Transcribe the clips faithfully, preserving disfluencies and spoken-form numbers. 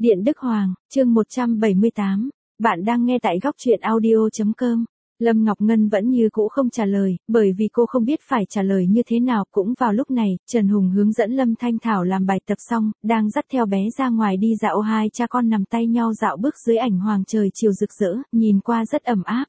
Điện Đức Hoàng, chương một trăm bảy mươi tám. Bạn đang nghe tại góc truyện audio chấm com. Lâm Ngọc Ngân vẫn như cũ không trả lời, bởi vì cô không biết phải trả lời như thế nào. Cũng vào lúc này, Trần Hùng hướng dẫn Lâm Thanh Thảo làm bài tập xong, đang dắt theo bé ra ngoài đi dạo. Hai cha con nằm tay nhau dạo bước dưới ảnh hoàng trời chiều rực rỡ, nhìn qua rất ấm áp.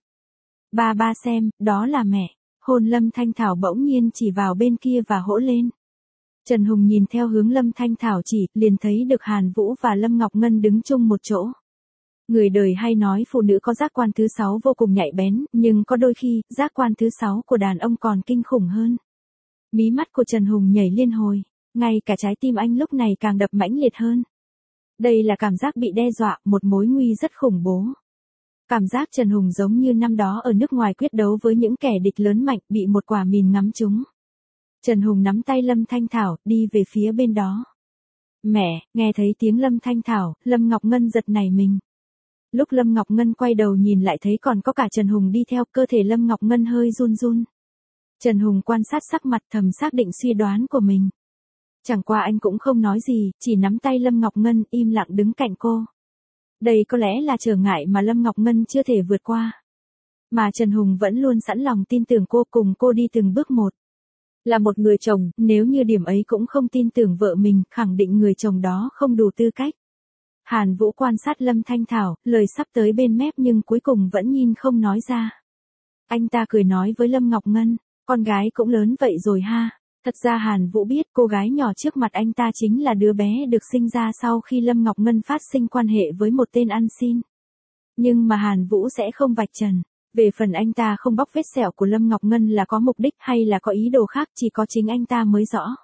Ba ba xem, đó là mẹ. Hôn Lâm Thanh Thảo bỗng nhiên chỉ vào bên kia và hỗ lên. Trần Hùng nhìn theo hướng Lâm Thanh Thảo chỉ, liền thấy được Hàn Vũ và Lâm Ngọc Ngân đứng chung một chỗ. Người đời hay nói phụ nữ có giác quan thứ sáu vô cùng nhạy bén, nhưng có đôi khi, giác quan thứ sáu của đàn ông còn kinh khủng hơn. Mí mắt của Trần Hùng nhảy liên hồi, ngay cả trái tim anh lúc này càng đập mãnh liệt hơn. Đây là cảm giác bị đe dọa, một mối nguy rất khủng bố. Cảm giác Trần Hùng giống như năm đó ở nước ngoài quyết đấu với những kẻ địch lớn mạnh, bị một quả mìn ngắm trúng. Trần Hùng nắm tay Lâm Thanh Thảo, đi về phía bên đó. Mẹ, nghe thấy tiếng Lâm Thanh Thảo, Lâm Ngọc Ngân giật nảy mình. Lúc Lâm Ngọc Ngân quay đầu nhìn lại thấy còn có cả Trần Hùng đi theo, cơ thể Lâm Ngọc Ngân hơi run run. Trần Hùng quan sát sắc mặt thầm xác định suy đoán của mình. Chẳng qua anh cũng không nói gì, chỉ nắm tay Lâm Ngọc Ngân im lặng đứng cạnh cô. Đây có lẽ là trở ngại mà Lâm Ngọc Ngân chưa thể vượt qua. Mà Trần Hùng vẫn luôn sẵn lòng tin tưởng cô, cùng cô đi từng bước một. Là một người chồng, nếu như điểm ấy cũng không tin tưởng vợ mình, khẳng định người chồng đó không đủ tư cách. Hàn Vũ quan sát Lâm Thanh Thảo, lời sắp tới bên mép nhưng cuối cùng vẫn nhìn không nói ra. Anh ta cười nói với Lâm Ngọc Ngân, con gái cũng lớn vậy rồi ha. Thật ra Hàn Vũ biết cô gái nhỏ trước mặt anh ta chính là đứa bé được sinh ra sau khi Lâm Ngọc Ngân phát sinh quan hệ với một tên ăn xin. Nhưng mà Hàn Vũ sẽ không vạch trần. Về phần anh ta không bóc vết sẹo của Lâm Ngọc Ngân là có mục đích hay là có ý đồ khác, chỉ có chính anh ta mới rõ.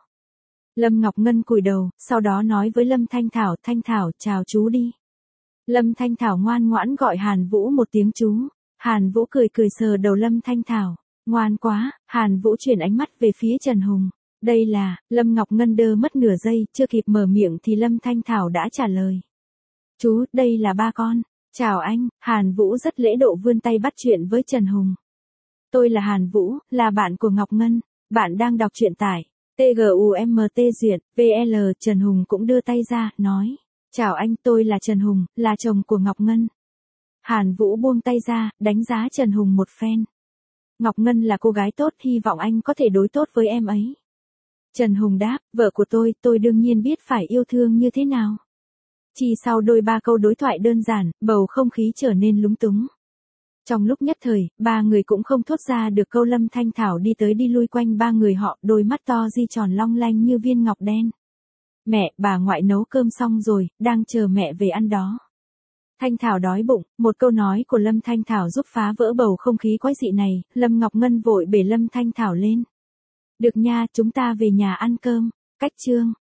Lâm Ngọc Ngân cúi đầu, sau đó nói với Lâm Thanh Thảo, Thanh Thảo, chào chú đi. Lâm Thanh Thảo ngoan ngoãn gọi Hàn Vũ một tiếng chú. Hàn Vũ cười cười sờ đầu Lâm Thanh Thảo. Ngoan quá. Hàn Vũ chuyển ánh mắt về phía Trần Hùng. Đây là, Lâm Ngọc Ngân đơ mất nửa giây, chưa kịp mở miệng thì Lâm Thanh Thảo đã trả lời. Chú, đây là ba con. Chào anh. Hàn Vũ rất lễ độ vươn tay bắt chuyện với Trần Hùng. Tôi là Hàn Vũ, là bạn của Ngọc Ngân. Bạn đang đọc truyện tải. tê giê u em tê duyệt, vê lờ. Trần Hùng cũng đưa tay ra, nói. Chào anh, tôi là Trần Hùng, là chồng của Ngọc Ngân. Hàn Vũ buông tay ra, đánh giá Trần Hùng một phen. Ngọc Ngân là cô gái tốt, hy vọng anh có thể đối tốt với em ấy. Trần Hùng đáp, vợ của tôi, tôi đương nhiên biết phải yêu thương như thế nào. Chỉ sau đôi ba câu đối thoại đơn giản, bầu không khí trở nên lúng túng. Trong lúc nhất thời, ba người cũng không thốt ra được câu. Lâm Thanh Thảo đi tới đi lui quanh ba người họ, đôi mắt to di tròn long lanh như viên ngọc đen. Mẹ, bà ngoại nấu cơm xong rồi, đang chờ mẹ về ăn đó. Thanh Thảo đói bụng, một câu nói của Lâm Thanh Thảo giúp phá vỡ bầu không khí quái dị này. Lâm Ngọc Ngân vội bế Lâm Thanh Thảo lên. Được nha, chúng ta về nhà ăn cơm. Cách chương.